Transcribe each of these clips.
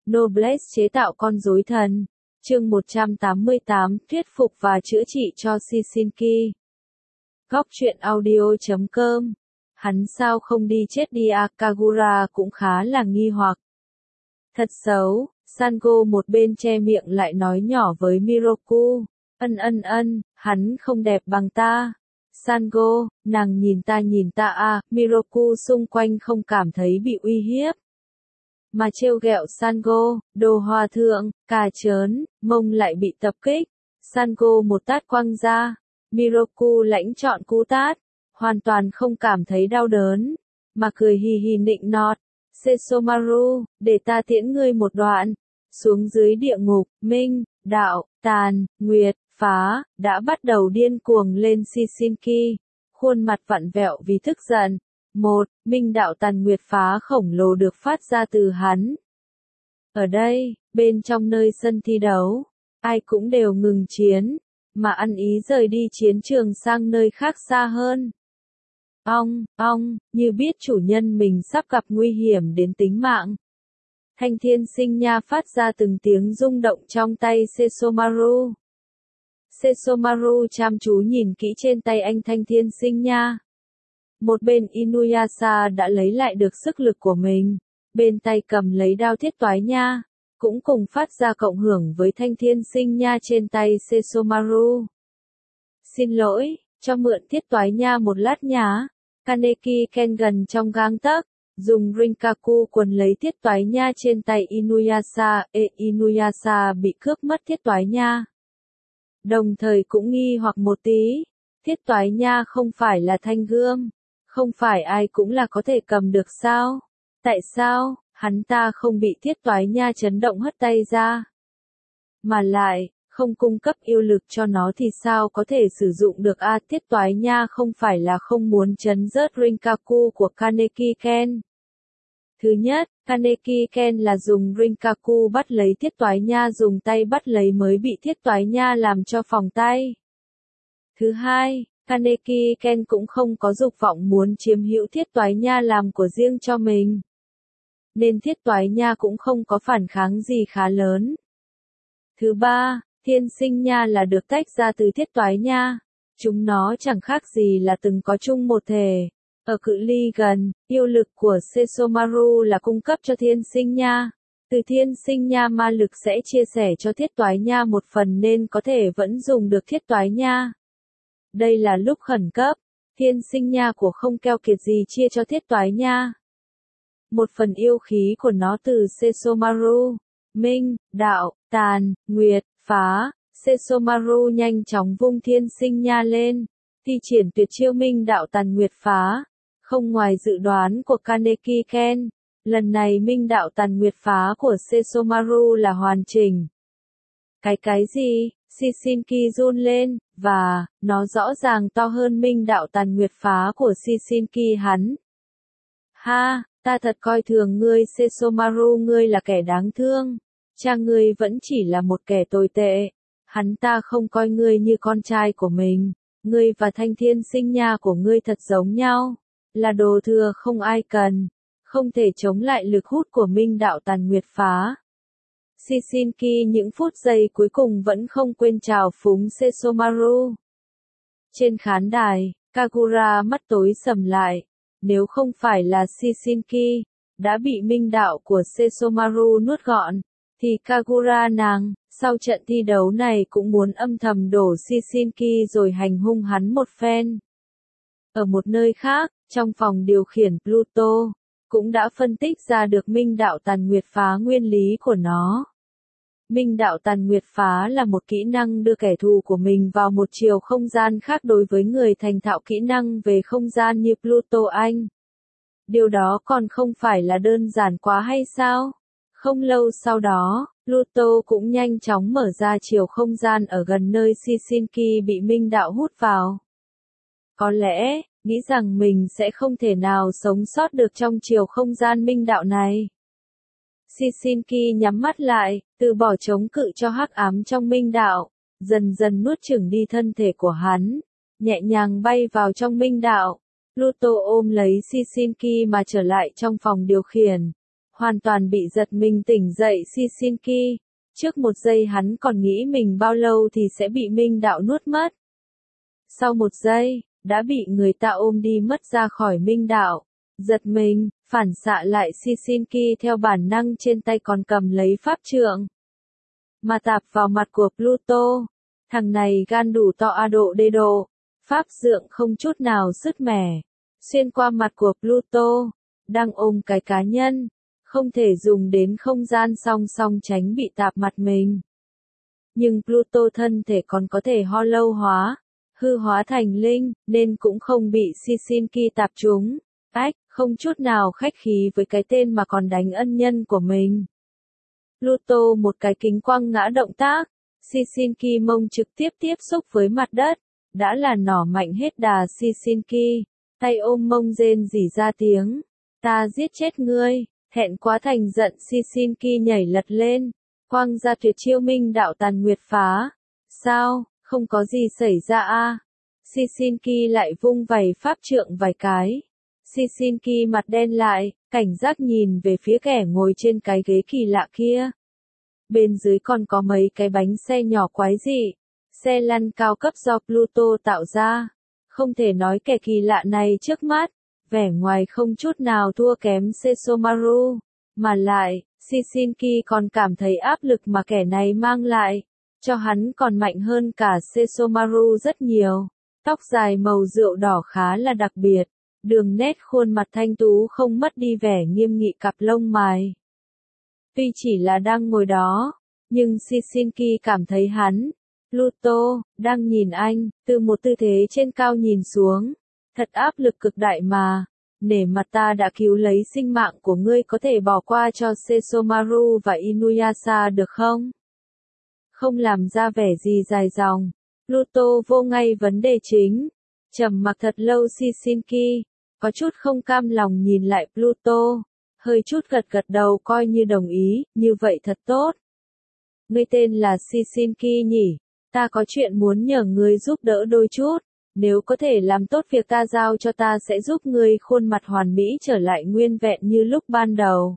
Noblesse chế tạo con rối thần. Chương 188, thuyết phục và chữa trị cho Shishinki. Góc truyện audio.com. Hắn sao không đi chết đi à? Kagura cũng khá là nghi hoặc. Thật xấu, Sango một bên che miệng lại nói nhỏ với Miroku. Hắn không đẹp bằng ta. Sango, nàng nhìn ta à? Miroku xung quanh không cảm thấy bị uy hiếp. Mà trêu ghẹo Sango, đồ hòa thượng, cà chớn, mông lại bị tập kích. Sango một tát quăng ra. Miroku lãnh chọn cú tát, hoàn toàn không cảm thấy đau đớn, mà cười hì hì nịnh nọt. Sesomaru, để ta tiễn ngươi một đoạn. Xuống dưới địa ngục, minh, đạo, tàn, nguyệt, phá, đã bắt đầu điên cuồng lên Shishinki. Khuôn mặt vặn vẹo vì tức giận. Một, minh đạo tàn nguyệt phá khổng lồ được phát ra từ hắn. Ở đây, bên trong nơi sân thi đấu, ai cũng đều ngừng chiến, mà ăn ý rời đi chiến trường sang nơi khác xa hơn. Như biết chủ nhân mình sắp gặp nguy hiểm đến tính mạng. Thanh thiên sinh nha phát ra từng tiếng rung động trong tay Sesomaru. Sesomaru chăm chú nhìn kỹ trên tay anh thanh thiên sinh nha. Một bên Inuyasha đã lấy lại được sức lực của mình, bên tay cầm lấy đao thiết toái nha, cũng cùng phát ra cộng hưởng với thanh thiên sinh nha trên tay Sesomaru. Xin lỗi, cho mượn thiết toái nha một lát nhá. Kaneki Ken gần trong gang tấc, dùng Rinkaku quấn lấy thiết toái nha trên tay Inuyasha. Inuyasha bị cướp mất thiết toái nha. Đồng thời cũng nghi hoặc một tí, thiết toái nha không phải là thanh gươm, không phải ai cũng là có thể cầm được sao? Tại sao, hắn ta không bị thiết toái nha chấn động hất tay ra? Mà lại, không cung cấp yêu lực cho nó thì sao có thể sử dụng được a? Thiết toái nha không phải là không muốn chấn rớt Rinkaku của Kaneki Ken. Thứ nhất, Kaneki Ken là dùng Rinkaku bắt lấy thiết toái nha, dùng tay bắt lấy mới bị thiết toái nha làm cho phỏng tay. Thứ hai, Kaneki Ken cũng không có dục vọng muốn chiếm hữu thiết toái nha làm của riêng cho mình. Nên thiết toái nha cũng không có phản kháng gì khá lớn. Thứ ba, thiên sinh nha là được tách ra từ thiết toái nha. Chúng nó chẳng khác gì là từng có chung một thể. Ở cự ly gần, yêu lực của Sesomaru là cung cấp cho thiên sinh nha. Từ thiên sinh nha ma lực sẽ chia sẻ cho thiết toái nha một phần nên có thể vẫn dùng được thiết toái nha. Đây là lúc khẩn cấp, thiên sinh nha của không keo kiệt gì chia cho thiết toái nha. Một phần yêu khí của nó từ Sesomaru, minh, đạo, tàn, nguyệt, phá. Sesomaru nhanh chóng vung thiên sinh nha lên, thi triển tuyệt chiêu minh đạo tàn nguyệt phá. Không ngoài dự đoán của Kaneki Ken, lần này minh đạo tàn nguyệt phá của Sesomaru là hoàn chỉnh. Cái gì? Shishinki run lên, và, nó rõ ràng to hơn minh đạo tàn nguyệt phá của Shishinki hắn. Ha, ta thật coi thường ngươi Sesomaru, ngươi là kẻ đáng thương. Cha ngươi vẫn chỉ là một kẻ tồi tệ. Hắn ta không coi ngươi như con trai của mình. Ngươi và thanh thiên sinh nha của ngươi thật giống nhau. Là đồ thừa không ai cần. Không thể chống lại lực hút của minh đạo tàn nguyệt phá. Shishinki những phút giây cuối cùng vẫn không quên trào phúng Sesomaru. Trên khán đài, Kagura mắt tối sầm lại. Nếu không phải là Shishinki đã bị minh đạo của Sesomaru nuốt gọn, thì Kagura nàng, sau trận thi đấu này cũng muốn âm thầm đổ Shishinki rồi hành hung hắn một phen. Ở một nơi khác, trong phòng điều khiển Pluto, cũng đã phân tích ra được minh đạo tàn nguyệt phá nguyên lý của nó. Minh đạo tàn nguyệt phá là một kỹ năng đưa kẻ thù của mình vào một chiều không gian khác đối với người thành thạo kỹ năng về không gian như Pluto anh. Điều đó còn không phải là đơn giản quá hay sao? Không lâu sau đó, Pluto cũng nhanh chóng mở ra chiều không gian ở gần nơi Shishinki bị minh đạo hút vào. Có lẽ, nghĩ rằng mình sẽ không thể nào sống sót được trong chiều không gian minh đạo này. Shishinki nhắm mắt lại, từ bỏ chống cự cho hắc ám trong minh đạo, dần dần nuốt chửng đi thân thể của hắn, nhẹ nhàng bay vào trong minh đạo. Pluto ôm lấy Shishinki mà trở lại trong phòng điều khiển. hoàn toàn bị giật mình tỉnh dậy Shinshinki. Trước một giây hắn còn nghĩ mình bao lâu thì sẽ bị Minh đạo nuốt mất. Sau một giây, đã bị người ta ôm đi mất ra khỏi Minh đạo. Giật mình, phản xạ lại Shinshinki theo bản năng trên tay còn cầm lấy pháp trượng. Mà tạp vào mặt của Pluto. Thằng này gan đủ to a độ đê độ. Pháp trượng không chút nào sứt mẻ. Xuyên qua mặt của Pluto. Đang ôm cái cá nhân. Không thể dùng đến không gian song song tránh bị tạp mặt mình. Nhưng Pluto thân thể còn có thể hollow hóa, hư hóa thành linh, nên cũng không bị Shinshinki tạp trúng. Ách, không chút nào khách khí với cái tên mà còn đánh ân nhân của mình. Pluto một cái kính quăng ngã động tác, Shinshinki mông trực tiếp tiếp xúc với mặt đất, đã là nỏ mạnh hết đà Shinshinki, tay ôm mông rên rỉ ra tiếng, ta giết chết ngươi, thẹn quá thành giận Shinshinki nhảy lật lên, quăng ra tuyệt chiêu Minh đạo tàn nguyệt phá, sao, không có gì xảy ra a? Shinshinki lại vung vẩy pháp trượng vài cái. Shinshinki mặt đen lại, cảnh giác nhìn về phía kẻ ngồi trên cái ghế kỳ lạ kia. Bên dưới còn có mấy cái bánh xe nhỏ quái dị, xe lăn cao cấp do Pluto tạo ra. Không thể nói kẻ kỳ lạ này trước mắt, vẻ ngoài không chút nào thua kém Sesomaru, mà lại, Shinshinki còn cảm thấy áp lực mà kẻ này mang lại, cho hắn còn mạnh hơn cả Sesomaru rất nhiều. Tóc dài màu rượu đỏ khá là đặc biệt. Đường nét khuôn mặt thanh tú không mất đi vẻ nghiêm nghị cặp lông mày. Tuy chỉ là đang ngồi đó, nhưng Shinshinki cảm thấy hắn, Pluto, đang nhìn anh, từ một tư thế trên cao nhìn xuống. Thật áp lực cực đại mà. Nể mặt ta đã cứu lấy sinh mạng của ngươi có thể bỏ qua cho Sesomaru và Inuyasha được không? Không làm ra vẻ gì dài dòng. Pluto vô ngay vấn đề chính. Trầm mặc thật lâu Shinshinki, có chút không cam lòng nhìn lại Pluto, hơi chút gật gật đầu coi như đồng ý, như vậy thật tốt. Ngươi tên là Shinshinki nhỉ, ta có chuyện muốn nhờ ngươi giúp đỡ đôi chút, nếu có thể làm tốt việc ta giao cho ta sẽ giúp ngươi khuôn mặt hoàn mỹ trở lại nguyên vẹn như lúc ban đầu.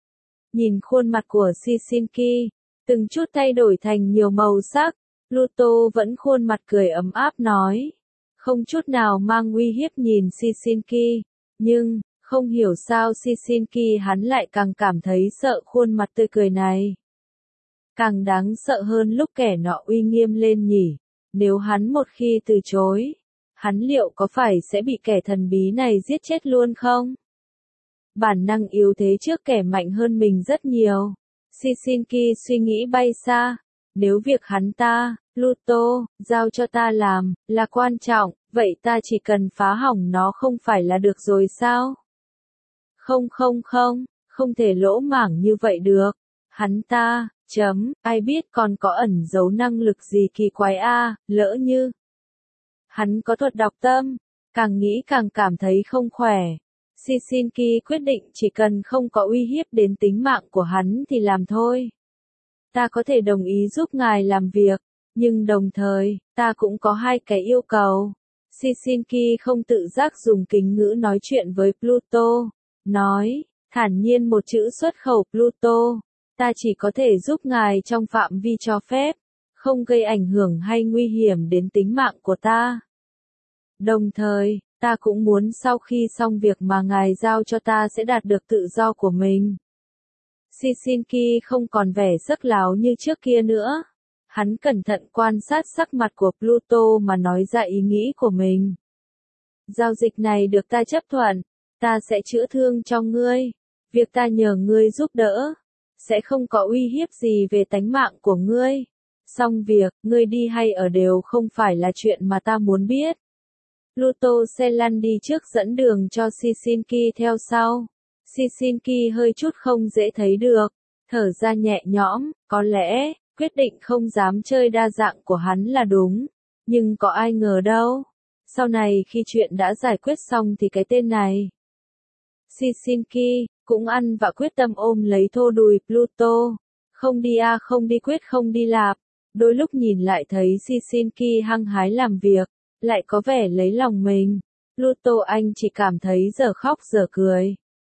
Nhìn khuôn mặt của Shinshinki, từng chút thay đổi thành nhiều màu sắc, Pluto vẫn khuôn mặt cười ấm áp nói. Không chút nào mang uy hiếp nhìn Shinshinki, nhưng, không hiểu sao Shinshinki hắn lại càng cảm thấy sợ khuôn mặt tươi cười này. Càng đáng sợ hơn lúc kẻ nọ uy nghiêm lên nhỉ, nếu hắn một khi từ chối, hắn liệu có phải sẽ bị kẻ thần bí này giết chết luôn không? Bản năng yếu thế trước kẻ mạnh hơn mình rất nhiều. Shinshinki suy nghĩ bay xa, nếu việc hắn ta, Pluto, giao cho ta làm, là quan trọng, vậy ta chỉ cần phá hỏng nó không phải là được rồi sao? Không thể lỗ mảng như vậy được. Hắn ta, ai biết còn có ẩn giấu năng lực gì kỳ quái a, lỡ như. Hắn có thuật đọc tâm, càng nghĩ càng cảm thấy không khỏe. Shinshinki quyết định chỉ cần không có uy hiếp đến tính mạng của hắn thì làm thôi. Ta có thể đồng ý giúp ngài làm việc, nhưng đồng thời, ta cũng có hai cái yêu cầu. Shinshinki không tự giác dùng kính ngữ nói chuyện với Pluto, nói, thản nhiên một chữ xuất khẩu Pluto, ta chỉ có thể giúp ngài trong phạm vi cho phép, không gây ảnh hưởng hay nguy hiểm đến tính mạng của ta. Đồng thời, ta cũng muốn sau khi xong việc mà ngài giao cho ta sẽ đạt được tự do của mình. Shinshinki không còn vẻ sắc láo như trước kia nữa. Hắn cẩn thận quan sát sắc mặt của Pluto mà nói ra ý nghĩ của mình. Giao dịch này được ta chấp thuận, ta sẽ chữa thương cho ngươi. Việc ta nhờ ngươi giúp đỡ, sẽ không có uy hiếp gì về tánh mạng của ngươi. Xong việc, ngươi đi hay ở đều không phải là chuyện mà ta muốn biết. Pluto xe lăn đi trước dẫn đường cho Shinshinki theo sau. Shinshinki hơi chút không dễ thấy được, thở ra nhẹ nhõm, có lẽ, quyết định không dám chơi đa dạng của hắn là đúng, nhưng có ai ngờ đâu. Sau này khi chuyện đã giải quyết xong thì cái tên này, Shinshinki, cũng ăn và quyết tâm ôm lấy thô đùi Pluto. Không đi a, không đi quyết, không đi lạp. Đôi lúc nhìn lại thấy Shinshinki hăng hái làm việc, lại có vẻ lấy lòng mình. Pluto anh chỉ cảm thấy giờ khóc giờ cười.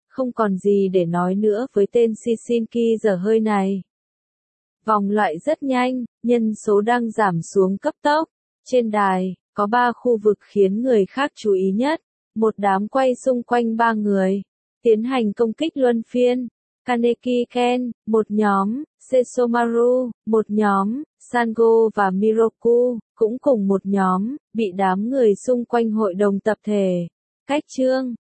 Không còn gì để nói nữa với tên Shishinki dở hơi này. Vòng loại rất nhanh, nhân số đang giảm xuống cấp tốc. Trên đài, có 3 khu vực khiến người khác chú ý nhất. Một đám quay xung quanh 3 người. Tiến hành công kích luân phiên. Kaneki Ken, một nhóm, Sesomaru, một nhóm, Sango và Miroku, cũng cùng một nhóm, bị đám người xung quanh hội đồng tập thể. Cách chương